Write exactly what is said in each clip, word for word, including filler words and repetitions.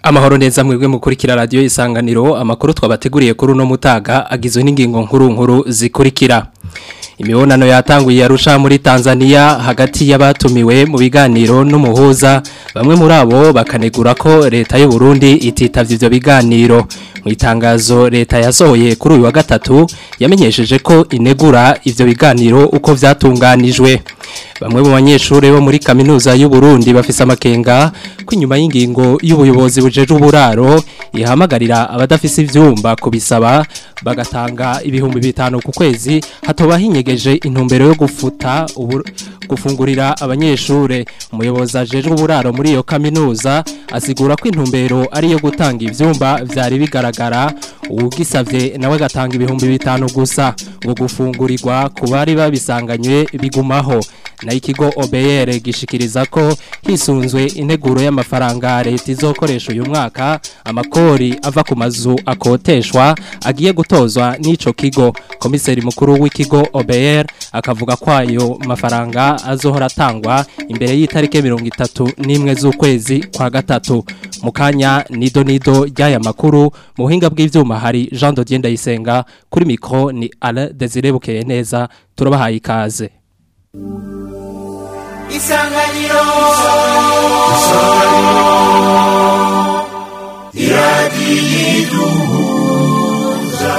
Amahoro neza mwebwe mukurikira radio Isanganiro amakuru twabateguriye kuri uno mutaga agizwe n'ingingo nkuru nkuru zikurikira. Imibonano yatanguye Arusha muri Tanzania hagati y'abatumiwe mu biganiro n'umuhuza bamwe muri abo bakanegura ko leta y'u Burundi ititavye ivyo biganiro. Mu itangazo leta yasohoye kuri uyu wa gatatu yamenyesheje ko inegura ivyo biganiro uko vyatunganijwe. Bamwe mu banyeshure bo muri kaminuza y'u Burundi bafise amakenga ko inyuma y'ingingo y'ubuyobozi bujeje uburaro ihamagarira abadafise ivyumba kubisaba bagatanga ibihumbi bitanu ku kwezi hatoba hinyegeje intumbero yo gufuta gufungurira abanyeshure. Umuyobozi ajeje uburaro muri iyo kaminuza asigura ko intumbero ari yo gutanga ivyumba vyari bigaragara ugisavye nawe gatanga ibihumbi bitanu gusa ngo gufungurirwa kubari babisanganywe bigumaho. Na ikigo O B R gishikiriza ko hisunzwe integuro y'amafaranga leta izokoresha uyu mwaka amakori ava ku mazu akoteshwa agiye gutozwa n'ico kigo. Komiseri mukuru w'ikigo O B R akavuga ko ayo mafaranga azohora atangwa imbere y'itarike mirongo itatu n'imwe z'ukwezi kwa gatatu. Mukanya nido nido ry'aya makuru mu buhinga bw'ivyuma hari Jean Dodier Ndayisenga, kuri mikro ni Alain Desire Bukeye neza. Turabahaye ikaze. Isanganiro Isanganiro Iradiyiduhuza.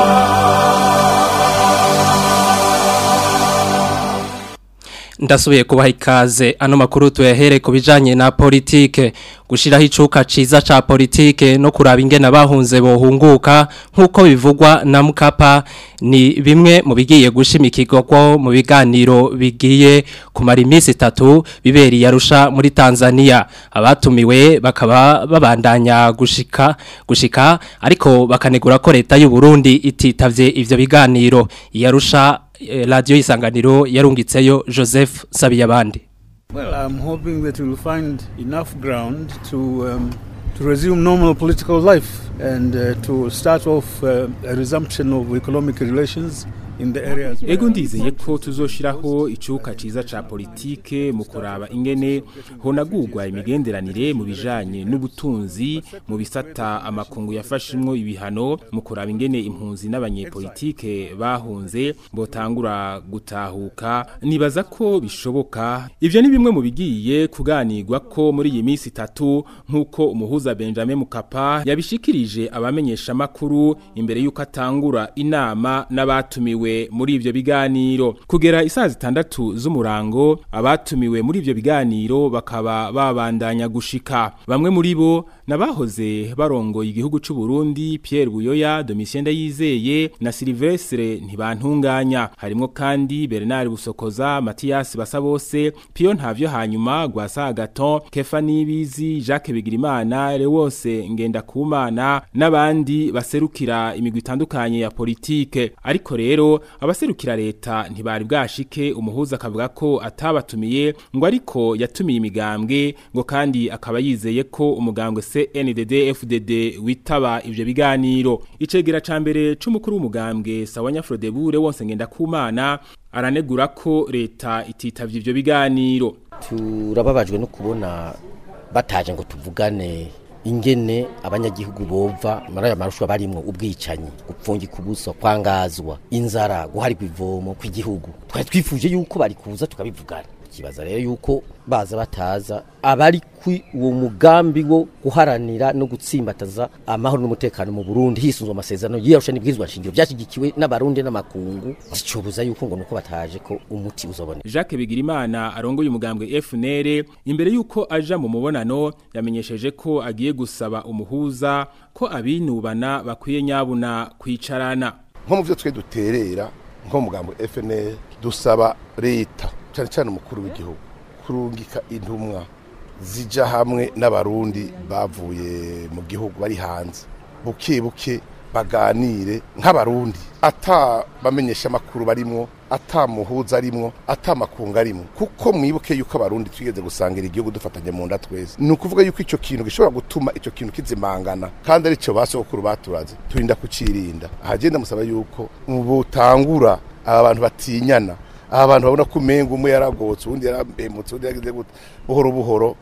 Ndasubiye kubaha ikaze. Ano makuru tuyahere ku bijanye na politike. Gushiraho icuka ciza ca politike no kuraba ingene bahunze bohunguka nkuko bivugwa na Mukapa ni bimwe mu bigiye gushimikirwa ko mu biganiro bigiye kumara iminsi itatu biberi Arusha muri Tanzania. Abatumiwe bakaba babandanya gushika gushika ariko bakanegura ko leta y'u Burundi ititavye ivyo biganiro. Arusha Radio Isanganiro yarungitseyo Joseph Sabiyabandi. Well, I'm hoping that we'll find enough ground to um, to resume normal political life and uh, to start off uh, a resumption of economic relations in the areas. Ego ndizeye ko tuzoshiraho icuka ciza ca politike mu kuraba ingene honagurwa imigenderanire mu bijanye n'ubutunzi mu bisata amakungu yafashimwo ibihano mu kuraba ingene impunzi n'abanyepolitike bahunze botangura gutahuka. Nibaza ko bishoboka. Ivyo ni bimwe mu bigiye kuganirwa ko muri iyi minsi itatu nkuko umuhuza Benjamin Mukapa yabishikirije abamenyesha makuru imbere yuko atangura inama n'abatumiwe muri ivyo biganiro. Kugera isaha zitandatu z'umurango abatumiwe muri ivyo biganiro bakaba babandanya gushika. Bamwe muri bo nabahoze barongoye igihugu c'u Burundi Pierre Buyoya, Domitien Ndayizeye na Sylvestre Ntibantunganya. Harimo kandi Bernard Busokoza, Mathias Basabose, Pio Ntavyo hanyuma Gwasa Gaton, Kefa Nibizi, Jacques Bigirimana, Lewose Ngendakumana n'abandi baserukira imigwi itandukanye ya politike. Ariko rero abaserukira leta ntibari bwashike. Umuhuza akavuga ko atabatumiye ngo ariko yatumiye imigambwe ngo kandi akaba yizeye ko umugambwe C N D D F D D witaba ivyo biganiro. Icegera ca mbere c'umukuru w'umugambwe Sawanya Frodebure wose Ngendakumana aranegura ko leta ititavye ivyo biganiro. Turababajwe no kubona bataje ngo tuvugane ingene abanyagihugu bova maraya marushwa barimwo ubwicanyi gupfungi kubuso kwangazwa inzara guharirwa ivomo kw'igihugu. Twari twifuje yuko bari kuza tukabivugana. Kibaza rero yuko baza bataza abari kwi uwo mugambi wo guharanira no gutsimbataza amahoro n'umutekano mu Burundi hisunzwe amasezerano y'Arusha n'ibwirizwa nshingiro byashigikiwe n'abarundi n'amakungu. Zicobuza yuko ngo nuko bataje ko umuti uzobone. Jacques Bigirimana arongoye umugambwe F N L imbere yuko aja mu mubonano yamenyesheje ko agiye gusaba umuhuza ko abinubana bakwiye nyabuna kwicarana. Nko mu byo twe duterera nko mugambwe F N L dusaba leta cyane cyane umukuru w'igihugu kurungika intumwa zija hamwe n'abarundi bavuye mu gihugu bari hanze buke buke baganire nk'abarundi ata bamenyesha makuru barimo ata muhuza arimo ata makunga arimo kuko mwibuke yuko abarundi twigeze gusangira igihugu dufatanye mu nda twese. Ni ukuvuga yuko ico kintu gishobora gutuma ico kintu kizimangana kandi ari cyo basokuru baturaze turinda kucirinda. Ahagenda musaba yuko mu butangura aba bantu batinyana abantu babona ko umenga umwe yaragotse undi yarambemutse undi yagize gute buhoro buhoro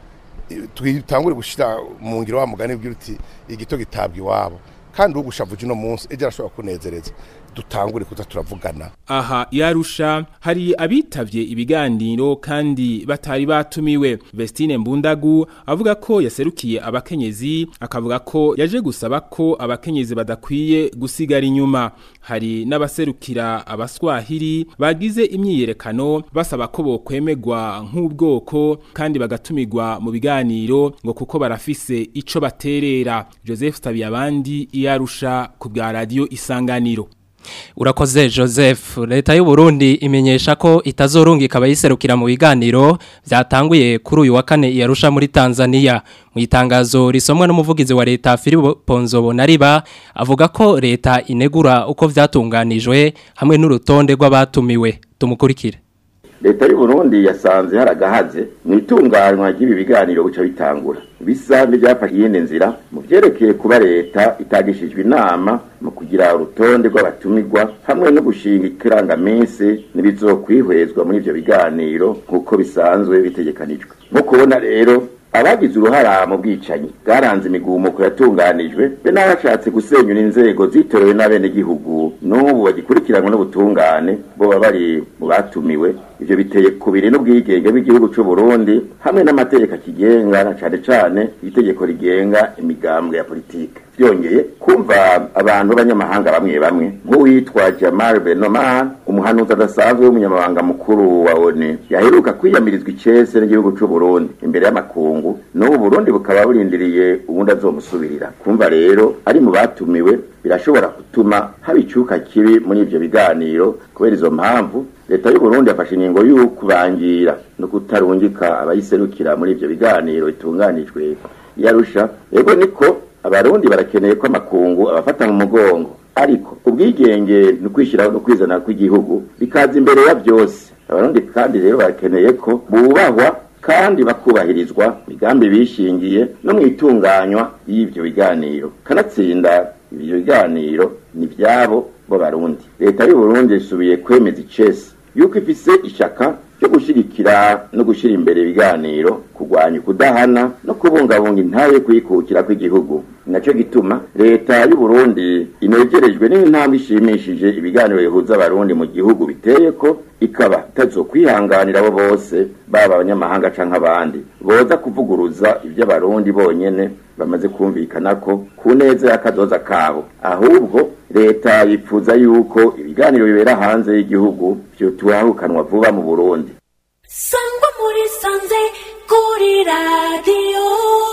twitangure gushira mu ngiro wa mugani bwira uti igito gitabwa iwabo kandi ugushavuje no munsi ejo arashobora kunezereza dutangure kuza turavugana. Aha yarusha hari abitavye ibiganiro kandi batari batumiwe. Vestine Mbundagu avuga ko yaserukiye abakenyezi akavuga ko yaje gusaba ko abakenyezi badakwiye gusigara inyuma. Hari n'abaserukira abaswahili bagize imyiyerekano basaba ko bokwemegwa nk'ubwoko kandi bagatumirwa mu biganiro ngo kuko barafise ico baterera. Joseph Tabiyabandi yarusha ku bwa radio Isanganiro. Urakoze Joseph. Leta y'u Burundi imenyesha ko itazorungika abayiserukira mu biganiro byatanguye kuri uyu wa kane yarusha muri Tanzania. Mu itangazo risomwa n'umuvugizi wa leta Filipo Nzobonariba avuga ko leta inegura uko vyatunganijwe hamwe n'urutonde rw'abatumiwe. Tumukurikire. Leta y'u Burundi yasanze haragahaze mu itunganywa ry'ibi biganiro buca bitangura. Bisanzwe byafashe yene nzira mu vyerekeye kuba leta itagishijwe inama mu kugira urutonde rw'abatumirwa hamwe no gushinga ikirangaminsi n'ibizokwihwezwa muri ivyo biganiro kuko bisanzwe bitegekanijwe. Mu kubona rero abagize uruhara mu bwicanyi bwaranze imigumuko yatunganijwe be n'abashatse gusenyura inzego zitorewe n'abene gihugu n'ubu bagikurikiranwa n'ubutungane bo bari mu batumiwe. Ivyo biteye kubiri n'ubwigenge bw'igihugu cy'u Burundi hamwe n'amategeko kigenga na cane cane itegeko rigenga imigambwe ya politike. Vyongeye kumva abantu b'abanyamahanga bamwe bamwe nk'uwitwa Jamal Benoman umuhanuzi adasanzwe w'umunyamabanga mukuru wa O N U yaheruka kwiyamirizwa icese n'igihugu cy'u Burundi imbere y'amakungu n'ubu Burundi bukaba burindiriye ubundi azomusubirira. Kumva rero ari mu batumiwe birashobora gutuma haba icuka kibi muri ivyo biganiro. Kubera izo mpamvu leta y'u Burundi yafashe ingingo y'ukubangira no kutarungika abayiserukira muri ivyo biganiro bitunganijwe yarusha. Ego niko abarundi barakeneye ko amakungu abafata mu mugongo ariko ubwigenge no kwishiraho no kwizana kw'igihugu bikaza imbere ya byose. Abarundi kandi rero barakeneye ko bubahwa kandi bakubahirizwa migambi bishingiye no mwitunganywa y'ivyo biganiro kanatsinda ibyo biganiro ni byabo bo Barundi. Leta y'u Burundi isubiye kwemeza icese yuko ifise ishaka cyo gushirikira no gushira imbere ibiganiro kugwanya kudahana no kubungabunga intaye kwikukira kw'igihugu. Naco gituma leta y'u Burundi inegerejwe n'intambwe ishimishije ibiganiro bihuza abarundi mu gihugu biteye ko ikaba tazokwihanganira abo bose baba abanyamahanga canke abandi boza kuvuguruza ivyo abarundi bonyene bamaze kumvikana ko ku neza y'akazoza kabo. Ahubwo leta yipfuza yuko ibiganiro bibera hanze y'igihugu byo tuhahukanwa vuba mu Burundi. Sangwa muri sanze kuri radio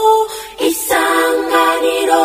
Isanganiro.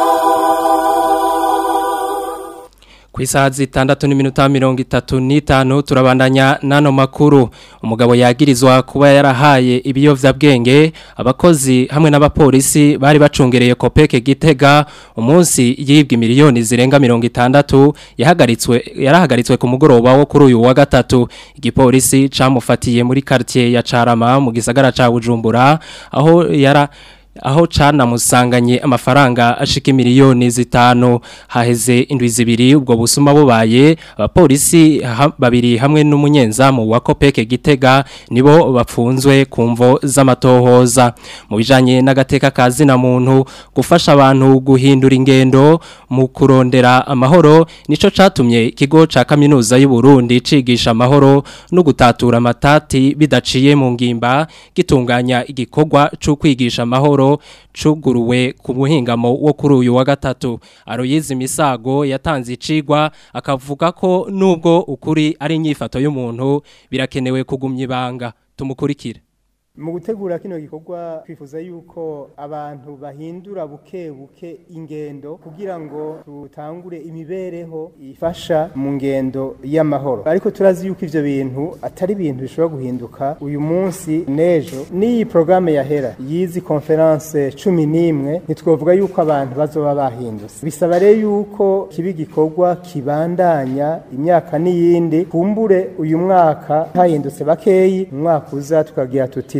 Kuisaha zitandatu n'iminota mirongo itatu n'itanu turabandanya nano makuru. Umugabo yagirizwa kuba yarahaye ibiyovyabwenge abakozi hamwe n'abapolisi bari bacungereye Kopeke Gitega umunsi yibwe miliyoni zirenga mirongo itandatu yahagaritswe yarahagaritswe ku mugoroba wo kuri uyu wa gatatu. Igipolisi camufatiye muri quartier ya Carama mu gisagara ca Bujumbura aho yara aho cana musanganye amafaranga ashika miliyoni zitanu. Haheze indwi zibiri ubwo busuma bubaye abapolisi ha, babiri hamwe n'umunyenzamu wa Kopeke Gitega nibo bapfunzwe kumvo z'amatohoza. Mu bijanye n'agateka kazi na muntu gufasha abantu guhindura ingendo mu kurondera amahoro nico catumye ikigo ca kaminuza y'u Burundi cigisha amahoro no gutatura amatati bidaciye mu ngimba gitunganya igikorwa cyo kwigisha amahoro cuguruwe ku buhingamo wo kuri uyu wa gatatu. Aroyizi Misago yatanze icigwa akavuga ko nubwo ukuri ari inyifato y'umuntu birakenewe kugumya ibanga. Tumukurikire. Mu gutegura kino gikorwa twifuza yuko abantu bahindura buke buke ingendo kugira ngo tutangure imibereho ifasha mu ngendo y'amahoro. Ariko turazi yuko ivyo bintu atari ibintu bishobora guhinduka uyu munsi nejo. Ni programme yahera yizi conference cumi n'imwe nitwovuga yuko abantu bazoba bahindutse. Bisaba rero yuko kibi gikorwa kibandanya imyaka n'iyindi kumbure uyu mwaka hahindutse bakeyi umwaka uza tukagira tuti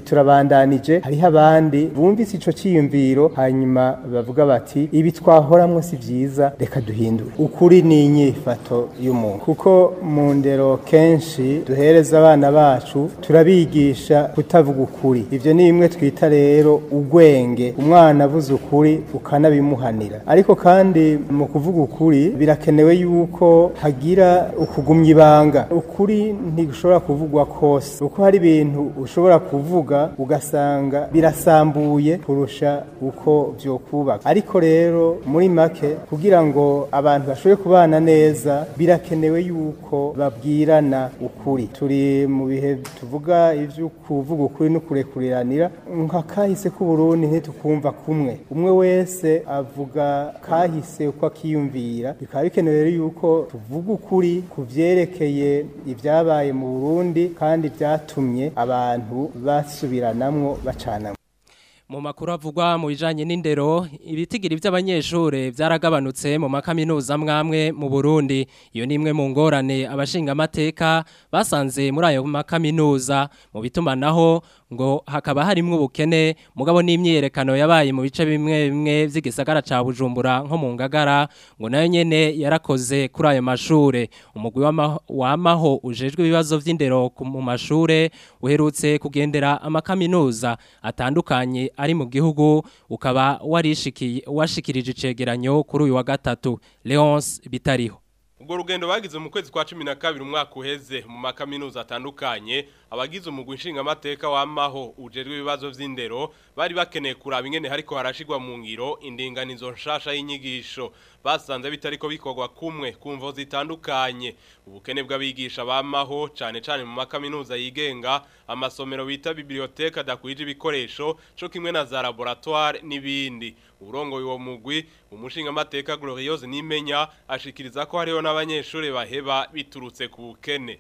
turabandanije hariho abandi bumvise ico ciyumviro hanyuma bavuga bati ibi twahoramwo si vyiza reka duhindure ukuri ni inyifato y'umuntu kuko mu ndero kenshi duhereza abana bacu turabigisha kutavuga ukuri ivyo ni bimwe twita rero ugwenge umwana avuze ukuri ukanabimuhanira ariko kandi mu kuvuga ukuri birakenewe yuko hagira ukugumya ibanga ukuri ntigushobora kuvugwa kose uko hari ibintu ushobora kuvuga ugasanga birasambuye kurusha uko vyokubaka ariko rero muri make kugira ngo abantu bashobore kubana neza birakenewe yuko babwirana ukuri turi mu bihe tuvuga ivyo kuvuga ukuri no kurekuriranira nka kahise ku Burundi ntitukumva kumwe umwe wese avuga kahise uko akiyumvira bikaba bikenewe yuko tuvuga ukuri kuvyerekeye ibyabaye mu Burundi kandi byatumye abantu basubiranamwo bacana mu makuru avugwa mu bijanye n'indero ibitigiri by'abanyeshure byaragabanutse mu makaminuza mwamwe mu Burundi iyo nimwe mu ngorane abashinga amateka basanze muri ayo makaminuza mu bitumanaho ngo hakaba harimwo ubukene mugabo n'imyerekano yabaye mu bice bimwe bimwe vy'igisagara ca Bujumbura nko mu Ngagara ngo nayo nyene yarakoze kuri ayo mashure umugwi w'amaho ujejwe ibibazo vy'indero mu mashure uherutse kugendera amakaminuza atandukanye ari mu gihugu ukaba warishikiye washikirije icegeranyo kuri uyu wa gatatu Leonce Bitariho ubwo rugendo bagize mu kwezi kwa cumi na kabiri umwaka uheze mu makaminuza atandukanye abagize umugwi nshinga amateka w'amaho ujejwe ibibazo vy'indero bari bakeneye kuraba ingene hariko harashigwa mu ngiro indinganizo nshasha y'inyigisho basanze bitariko bikorwa kumwe kumvo zitandukanye ubukene bw'abigisha b'amaho cane cane mu makaminuza yigenga amasomero bita biblioteka dakwije ibikoresho co kimwe na za laboratoire n'ibindi urongo uwo mugwi umushinga amateka Gloriose Nimenya ashikiriza ko hariho n'abanyeshure baheba biturutse ku bukene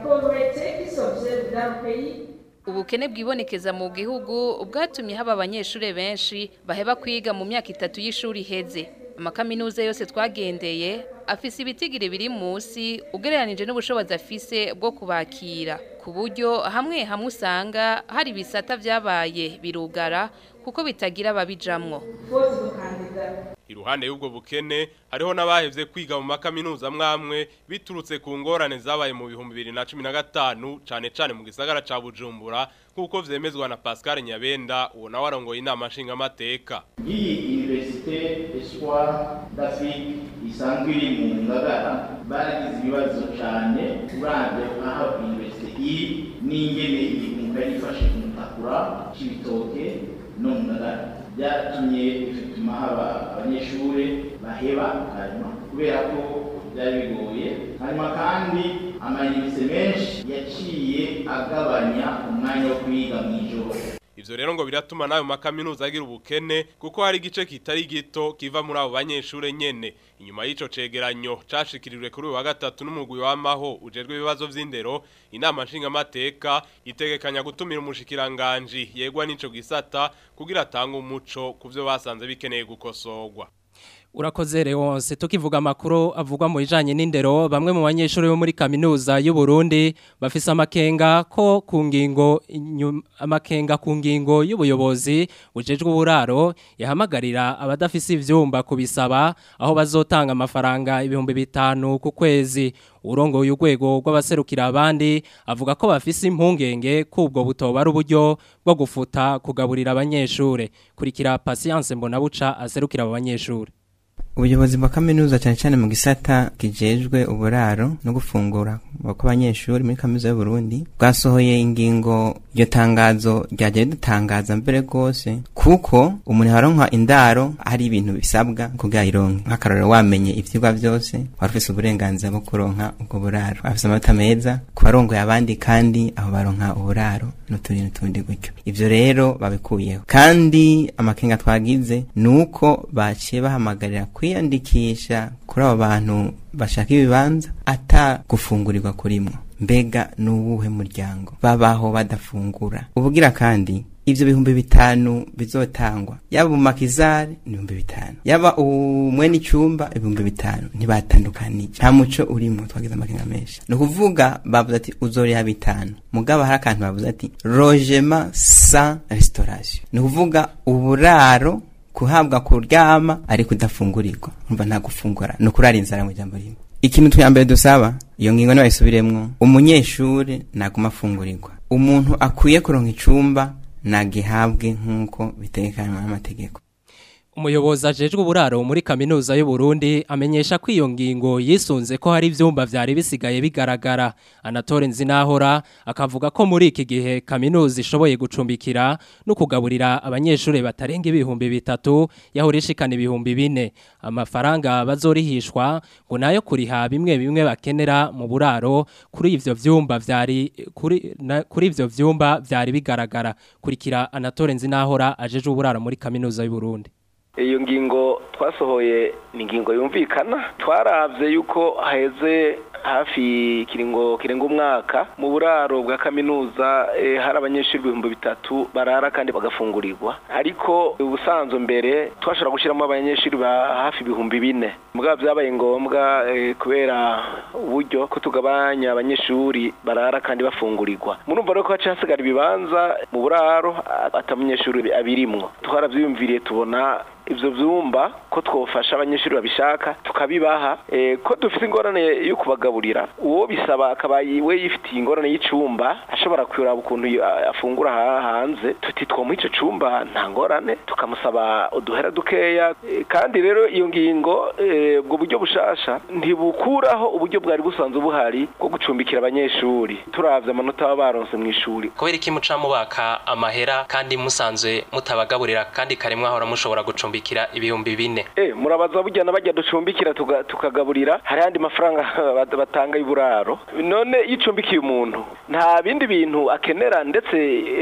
ubukene bwibonekeza mu gihugu ubwatumye haba abanyeshure benshi baheba kwiga mu myaka itatu y'ishuri heze amakaminuza yose twagendeye afise ibitigiri biri munsi ugereranije n'ubushobozi afise bwo kubakira ku buryo hamwe hamwe usanga hari bisata vyabaye birugara kuko bitagira babijamwo iruhande y'ubwo bukene hariho n'abahevye kwiga mu makaminuza mwamwe biturutse ku ngorane zabaye mu bihumbi bibiri na cumi na gatanu cane cane mu gisagara ca Bujumbura kuko vyemezwa na Pascal Nyabenda uwo nawe arongoye inama nshinga amateka iyi Université Espoir d'Afrique isanzwe iri mu Ngagara baragize ibibazo cane uravye aho université iri n'ingene igihugu yifashe kumutakura c'ibitoke no mu Ngagara byatumye bituma haba abanyeshure baheba hanyuma kubera ko byari bigoye hanyuma kandi amayinite menshi yaciye agabanya umwanya wo kwiga mu ijoro ivyo rero ngo biratuma nayo makaminuza agira ubukene kuko hari igice kitari gito kiva muri abo banyeshure nyene inyuma y'ico cegeranyo cashikirijwe kuri wa gatatu n'umugwi w'amaho ujejwe ibibazo vy'indero inama nshinga amateka itegekanya gutumira umushikiranganje yegwa n'ico gisata kugira atanga umuco kuvyo basanze bikeneye gukosorwa Urakoze Leonce tukivuga makuru avugwa mu bijanye n'indero bamwe mu banyeshuri bo muri kaminuza y'u Burundi bafise amakenga ko ku ngingo amakenga ku ngingo y'ubuyobozi bujejwe uburaro yahamagarira abadafise ivyumba kubisaba aho bazotanga amafaranga ibihumbi bitanu ku kwezi urongo y'ugwego rw'abaserukira abandi avuga ko bafise impungenge kubwo butoba ari uburyo bwo gufuta kugaburira abanyeshure kurikira Patience Mbonabuca aserukira abo banyeshure ubuyobozi bwa kaminuza cyane cyane mu gisata kijejwe uburaro no gufungura kw'abanyeshuri muri kaminuza y'u Burundi bwasohoye ingingo iryo tangazo ryaje dutangaza mbere gose kuko umuntu haronka indaro hari ibintu bisabwa kugira ironke nk'akarorero wamenye ivyigwa byose warufise uburenganzira bwo kuronka ubwo buraro afise amata meza kubarongoye abandi kandi aho baronka uburaro n'utundi n'utundi gutyo ivyo rero babikuyeho kandi amakenga twagize nuko baciye bahamagarira kwiyandikisha kuri abo bantu bashaka ibibanza ata gufungurirwa kurimwo mbega n'uwuhe muryango babaho badafungura ubugira kandi ivyo bihumbi bitanu bizotangwa yaba umakizari ni ibihumbi bitanu yaba umwene icumba ibihumbi bitanu ntibatandukanije nta muco urimo twagize amakenga menshi no kuvuga bavuze ati uzoriha bitanu mugaba hari akantu bavuze ati logement sans restauration no kuvuga uburaro kuhabwa kuryama ari kudafungurirwa umva nta gufungura no kurara inzara mu jambo rimwe ikintu twambere dusaba iyo ngingo no bayisubiremwo umunyeshure naguma afungurirwa umuntu akwiye kuronka icumba nagihabwe nkuko bitegekanywa n'amategeko. Umuyobozi ajejwe uburaro muri kaminuza y'u Burundi amenyesha ko iyo ngingo yisunze ko hari ivyumba vyari bisigaye bigaragara. Anatole Nzinahora akavuga ko muri iki gihe kaminuza ishoboye gucumbikira no kugaburira abanyeshure batarenga ibihumbi bitatu yahorishikana ibihumbi bine. Amafaranga bazorihishwa ngo nayo kuriha bimwe bimwe bakenera mu buraro kuri ivyo vyumba vyari kuri na, kuri ivyo vyumba vyari bigaragara. Kurikira Anatole Nzinahora ajejwe uburaro muri kaminuza y'u Burundi. Iyo ngingo twasohoye ni ngingo yumvikana twaravye yuko haheze hafi kiringo kirenga umwaka mu buraro bwa kaminuza e, hari abanyeshuri ibihumbi bitatu barara kandi bagafungurirwa ariko ubusanzwe mbere twashobora gushiramo abanyeshuri ba hafi ibihumbi bine mugabo byabaye ngombwa e, kubera uburyo ko tugabanya abanyeshuri barara kandi bafungurirwa murumva rero ko haca hasigara ibibanza mu buraro atamunyeshuri abirimwo twaravyiyumviriye tubona ivyo vyumba ko twofasha abanyeshuri babishaka tukabibaha e, ko dufite ingorane yo kubagaburira uwo bisaba akabaye we yifitiye ingorane y'icumba ashobora kwiraba ukuntu afungura hanze tuti two mu ico cumba nta ngorane tukamusaba uduhera dukeya e, kandi rero iyo ngingo ubwo e, buryo bushasha ntibukuraho uburyo bwari busanzwe buhari bwo gucumbikira abanyeshuri turavye amanota baronse mu ishuri kubera iki muca mubaka amahera kandi musanzwe mutabagaburira kandi karimwe ahora mushobora gucumbikira bikira ibihumbi bine. Eh murabaza burya nabajya ducumbikira tukagaburira hari andi mafaranga batanga y'uburaro. None yicumbikiye umuntu nta bindi bintu akenera ndetse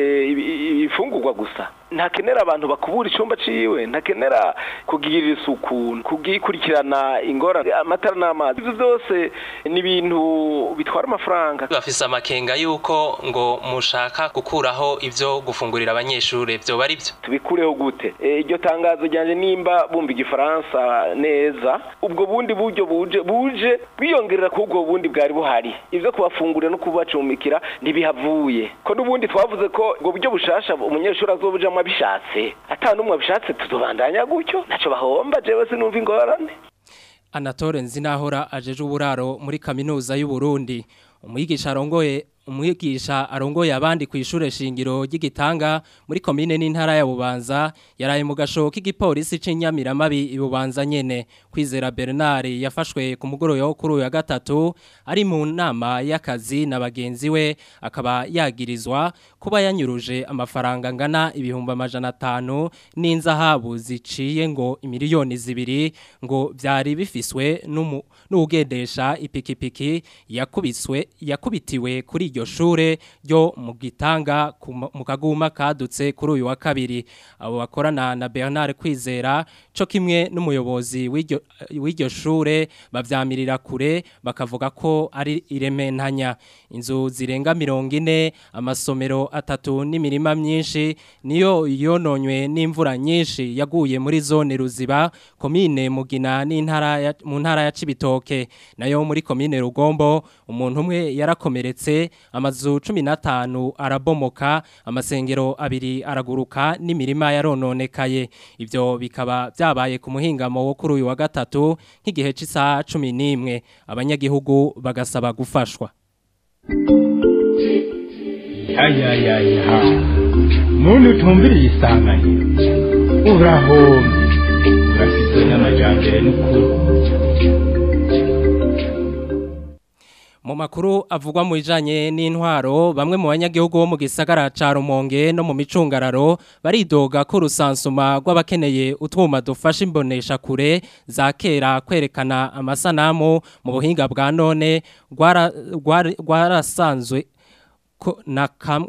ifungurwa gusa. Ntakenera abantu bakubura icumba ciwe, ntakenera kugirira isuku, kugikurikirana ingorane amatara n'amazi. Ibyo byose ni ibintu bitwara amafaranga. Bafise amakenga yuko ngo mushaka gukuraho ivyo gufungurira abanyeshure byo bari byo. Tubikureho gute? Iryo tangazo ryanje nimba bumva igifaransa neza, ubwo bundi buryo buje buje biyongerera ku ubwo bundi bwari buhari. Ivyo kubafungurira no kubacumbikira ntibihavuye. Ko nubundi twavuze ko ubwo buryo bushasha umunyeshuri azobuja bishatse atanu umwe bishatse tuzobandanya gutyo naco bahomba jewe sinumva ingorane. Anatole Nzinahora ajeje uburaro muri kaminuza y'u Burundi umwigisha arongoye umwigisha arongoye abandi ku ishure shingiro ry'Igitanga muri commune n'intara ya Bubanza yaraye mu gasho k'igipolisi c'Inyamiramabi ibubanza nyene Kwizera Bernard yafashwe ku mugoroyo wo kuri uyu wa gatatu ari mu nama y'akazi na bagenzi we akaba yagirizwa kuba yanyuruje amafaranga ngana ibihumbi amajana atanu n'inzahabu ziciye ngo imiliyoni zibiri ngo byari bifiswe n'ugendesha ipikipiki yakubiswe yakubitiwe kuri iryo shure ryo mu Gitanga mu kaguma kadutse kuri uyu wa kabiri abo bakorana na Bernard Kwizera cyo kimwe n'umuyobozi w'iryo w'iryo shure bavyamirira kure bakavuga ko ari irementanya inzu zirenga mirongo ine amasomero atatu n'imirima myinshi niyo yononywe n'imvura nyinshi yaguye muri zone Ruziba komine Mugina n'intara mu ntara ya Cibitoke nayo muri komine Rugombo umuntu umwe yarakomeretse amazu cumi na tanu arabomoka amasengero abiri araguruka n'imirima yarononekaye ivyo bikaba byabaye ku muhingamo wo kuri uyu wa gatatu nk'igihe cy'isaha cumi n'imwe abanyagihugu bagasaba gufashwa. Ayayaya muntu tumbiriye isanganiro urahombe urafise n'amajambere n'ukuri. Mu makuru avugwa mu bijanye n'intwaro bamwe mu banyagihugu bo mu gisagara ca Rumonge no mu micungararo baridoga ko rusansuma rw'abakeneye utwuma dufasha imbonesha kure za kera kwerekana amasanamu mu buhinga bwa none gwarasanzwe ko na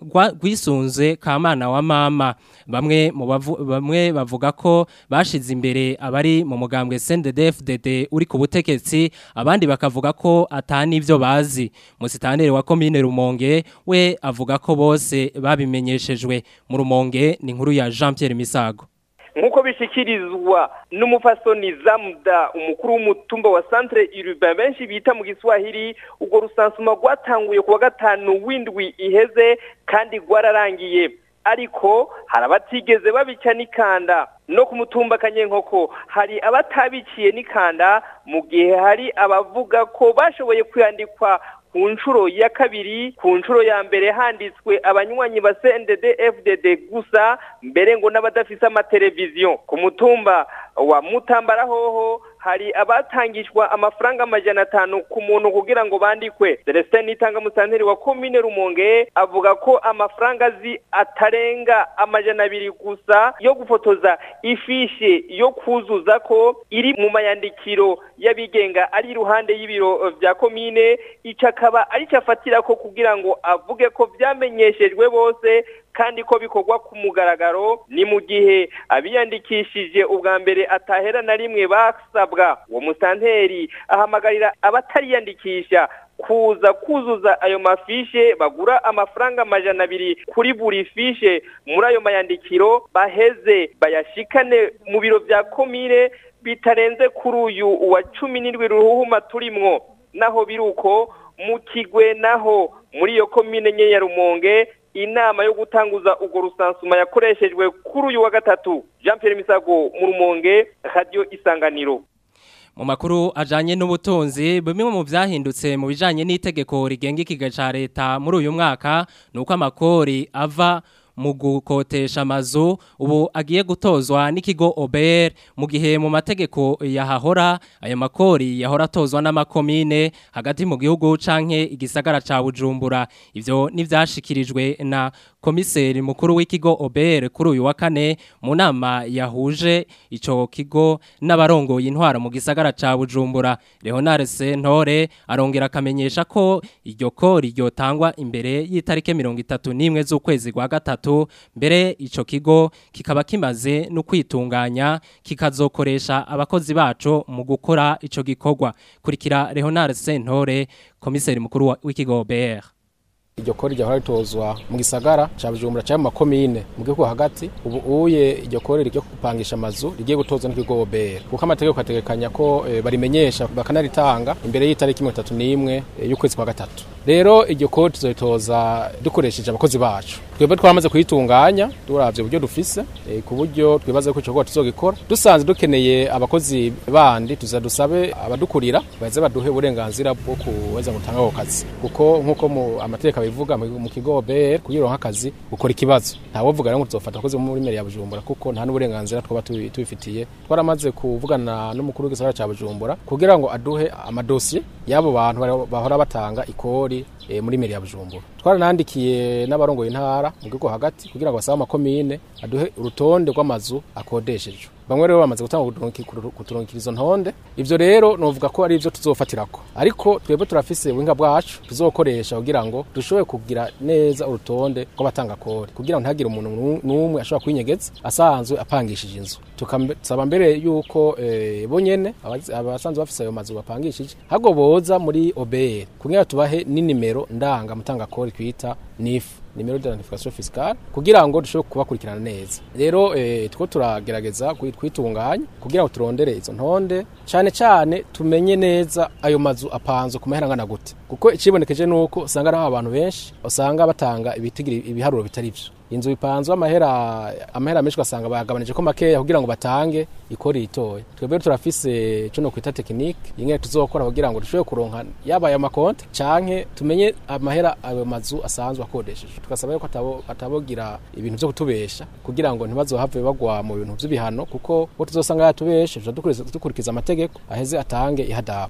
gwisunze kamana wa mama bamwe mu bamwe bavuga ko bashize imbere abari mu mugambwe C N D D F D D uri ku butegetsi abandi bakavuga ko atani ivyo bazi musitanere wa commune Rumonge we avuga ko bose babimenyeshejwe mu Rumonge ni nkuru ya Jean Pierre Misago nkuko bishikirizwa n'umufasoni Zamda umukuru w'umutumba wa Centre Urbain benshi bita mu Giswahili ubwo rusansuma rwatanguye kuwa gatanu windwi iheze kandi gwararangiye ariko harabatigeze babica nikanda no ku mutumba Kanyenkoko hari abatabiciye nikanda mu gihe hari abavuga ko bashoboye kwandikwa ku nshuro ya kabiri ku nshuro ya mbere handitswe abanywanyi ba C N D D F D D gusa mbere ngo n'abadafise amateleviziyo ku mutumba wa Mutambara hoho hari abatangishwa amafaranga amajana atanu ku muntu kugira ngo bandikwe Celestin Itanga musanteri wa commune Rumonge avuga ko amafaranga zi atarenga amajana abiri gusa yo gufotoza ifishe yo kuzuza ko iri mu mayandikiro yabigenga ari ruhande y'ibiro vya commune icakaba ari cyafatira ko kugira ngo avuge ko vyamenyeshejwe bose kandi ko bikorwa ku mugaragaro ni mu gihe abiyandikishije ubwa mbere atahera na rimwe basabwa uwo musanteri ahamagarira abatariyandikisha kuza kuzuza ayo mafishe bagura amafaranga amajana abiri kuri buri fishe muri ayo mayandikiro baheze bayashikane mu biro vya komine bitarenze kuri uyu wa cumi n'indwi ruhuhuma turimwo naho biruko mu Kigwe naho muri iyo komine nye ya Rumonge inama yo gutanguza ugo rusansuma yakoreshejwe kuri uyu wa gatatu Jean Pierre Misago mu Rumonge Radio Isanganiro. Mu makuru ajanye n'ubutunzi bimwe mu vyahindutse mu bijanye n'itegeko rigenga ikiga ca leta muri uyu mwaka nuko amakori ava mu gukotesha amazu ubu agiye gutozwa n'ikigo O B R mu gihe mu mategeko yahahora ayo makori yahora atozwa n'amakomine hagati mu gihugu canke igisagara ca Bujumbura ivyo nivyashikirijwe na komiseri mukuru w'ikigo O B R kuri uyu wa kane mu nama yahuje ico kigo n'abarongoye intwara mu gisagara ca Bujumbura Leonard Sentore arongera akamenyesha ko iryo kori ryotangwa imbere y'itarike mirongo itatu n'imwe z'ukwezi kwa gatatu mbere ico kigo kikaba kimaze no kwitunganya kikazokoresha abakozi baco mu gukora ico gikorwa kurikira Leonard Sentore komiseri mukuru w'ikigo O B R. Iryo kori rya haritozwa mu gisagara ca Bujumbura ca makomine mu gihugu hagati ubu uye iryo kori ryo kupangisha amazu rigiye gutozwa n'ikigo O B R kuko amategeko ategekanya ko e, barimenyesha bakanaritanga imbere y'itariki mirongo itatu n'imwe e, y'ukwezi kwa gatatu rero iryo kori tuzoitoza dukoresheje abakozi bacu twebwe twamaze kuyitunganya turavye uburyo dufise e, ku buryo twibaza ko ico tuzogikora dusanze dukeneye abakozi bandi tuzadusabe abadukurira baze baduhe uburenganzira bwo kuweza gutanga ako kazi kuko nkuko mu amategeko bivuga mu kigo O B R kugira akazi ukora ikibazo ntawo vuga rero ngo tuzofata akoze muri meri ya Bujumbura kuko nta n'uburenganzira twaba tubifitiye twaramaze kuvugana n'umukuru w'igisagara ca Bujumbura kugira ngo aduhe amadosiye yabo bantu bahora batanga ikori e, muri meri ya Bujumbura twaranandikiye n'abarongoye intara mu gihugu hagati kugira ngo basaba amakomine aduhe urutonde rw'amazu akodesheje bamwe rero bamaze gutanga kuturonkirizo ntonde ivyo rero novuga ko ari ivyo tuzofatirako ariko twebwe turafise ubuhinga bwacu tuzokoresha kugira ngo dushoboye kugira neza urutonde rw'abatanga kori kugira ngo ntagire umuntu n'umwe ashobora kwinyegeza asanzwe apangishije inzu tukasaba mbere yuko e, bonyene abasanzwe bafise ayo mazu bapangishije hago boza muri O B R kugira tubahe ni nimero ndanga mutanga kori kwita N I F nimero d'identification fiscale kugira ngo dushobore kubakurikirana neza rero eh, tuko turagerageza kwitunganya kugira ngo turondere izo ntonde cyane cyane tumenye neza ayo mazu apanzo ku mahera ngana gute kuko ikibonekeje nuko usanga ari abantu benshi usanga batanga ibitigiri ibiharuro bitari byo inzu bipanzwe amahera amahera menshi gasanga bayagabanije ko makeya kugira ngo batange ikori itoye twebwe turafise cyo no kwita technique yinge tuzokora kugira ngo dushobore kuronka yabaye amakonte canke tumenye amahera ayo mazu asanzwe akodesheje tukasaba yuko atabo atabogira ibintu byo kutubesha kugira ngo ntibazohave bagwa mu bintu by'ibihano kuko bo tuzosanga yatubeshe dukurikiza amategeko aheze atange ihadabu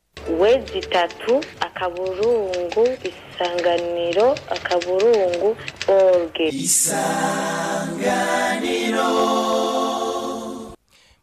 wezi tatu akaburungu isanganiro akaburungu orge isanganiro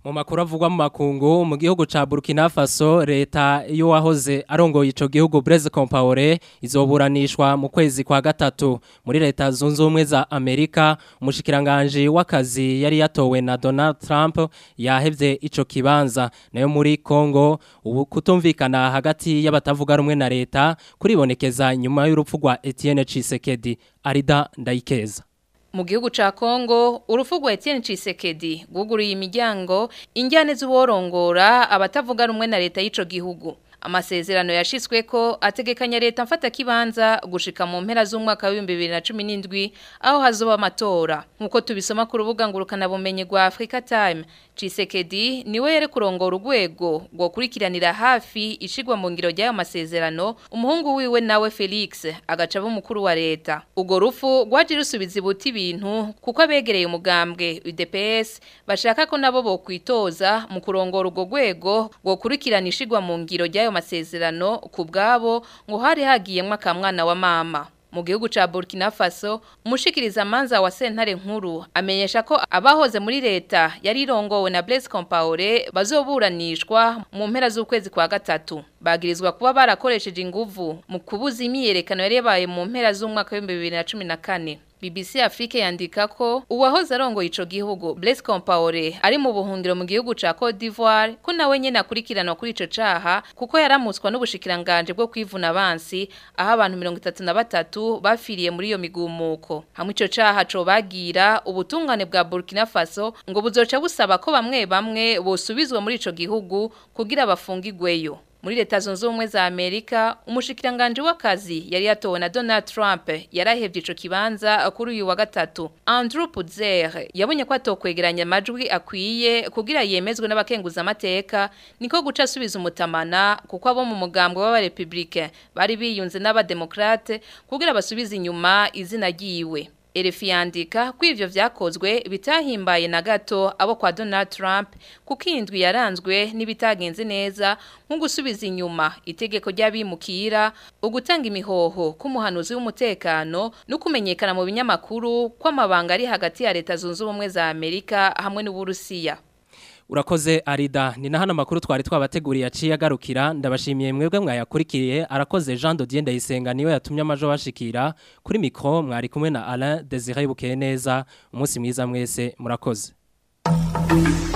Mu makuru avugwa mu makungu mu gihugu ca Burkina Faso leta iyo wahoze arongoye ico gihugu Blaise Compaoré izoburanishwa mu kwezi kwa gatatu muri leta zunze ubumwe za Amerika umushikiranganje w'akazi yari yatowe na Donald Trump yahevye ico kibanza nayo muri Congo ubu kutumvikana hagati y'abatavuga rumwe na leta kuribonekeza nyuma y'urupfu rwa Etienne Tshisekedi Arida Ndayikeza. Mu gihugu ca Kongo urufu rwa Etienne Tshisekedi guguruye imiryango injyane z'uworongora abatavuga rumwe na leta y'ico gihugu. Amasezerano yashitswe ko ategekanya leta mfata kibanza gushika mu mpera z'umwaka wa bibiri na cumi n'indwi aho hazoba amatora nkuko tubisoma ku rubuga ngurukana bumenyi rwa Africa Time. Tshisekedi niwe yere kurongora urwego rwo kurikiranira hafi ishigwa mu ngiro ry'ayo masezerano umuhungu wiwe nawe Felix agaca b'umukuru wa leta. Ugo rufu rwaje rusubiza ibuti ibintu kuko abegereye umugambwe U D P S bashaka ko nabo bo kwitoza mu kurongora urwo rwego rwo kurikirana ishigwa mu ngiro ry'ayo masezerano kubgabo ngo hari hagiyemwe akamwana wa mama. Mu gihugu ca Burkina Faso umushikiriza manza wa sentare nkuru amenyesha ko abahoze muri leta yari rongowe na Blaise Compaoré bazoburanishwa mu mpera z'ukwezi kwa gatatu. Bagirizwa kuba barakoresheje inguvu mu kubuza imyiyerekano yari yabaye mu mpera z'umwaka wa bibiri na cumi na kane. B B C Afrique yandika ko uwahoze arongoye ico gihugu Blaise Compaoré ari mu buhungiro mu gihugu ca Côte d'Ivoire ko nawe nyene akurikiranwa kuri ico caha kuko yaramutswa n'ubushikiranganje bwo kwivuna abansi aho abantu mirongo itatu na batatu bafiriye muri iyo migumuko. Hamwe ico caha co bagira ubutungane bwa Burkina Faso ngo buzoca busaba ko bamwe bamwe bosubizwa muri ico gihugu kugira bafungigweyo. Muri leta zunze ubumwe za Amerika umushikiranganje w'akazi yari yatowe na Donald Trump yarahevye ico kibanza kuri uyu wa gatatu. Andrew Putzer yabonye ko atokwegeranya amajwi akwiye kugira yemezwe n'abakenguza amateka niko guca asubiza umutamana kuko abo mu mugambwe w'aba Republican bari biyunze n'abademokrate kugira basubize inyuma izina ryiwe. Erefi yandika ko ivyo vyakozwe bitahimbaye na gato abo kwa Donald Trump kuko indwi yaranzwe n'ibitagenze neza nko gusubiza inyuma itegeko ry'abimukira ugutanga imihoho k'umuhanuzi w'umutekano no kumenyekana mu binyamakuru kw'amabanga ari hagati ya leta zunze ubumwe za Amerika hamwe n'Uburusiya. Urakoze Arida ni nahana makuru twari twabateguriye aciye agarukira ndabashimiye mwebwe mwayakurikiye arakoze Jean Dodier Ndayisenga niwe yatumye amajo bashikira kuri micro mwari kumwe na Alain Désiré Bukeneza umunsi mwiza mwese murakoze.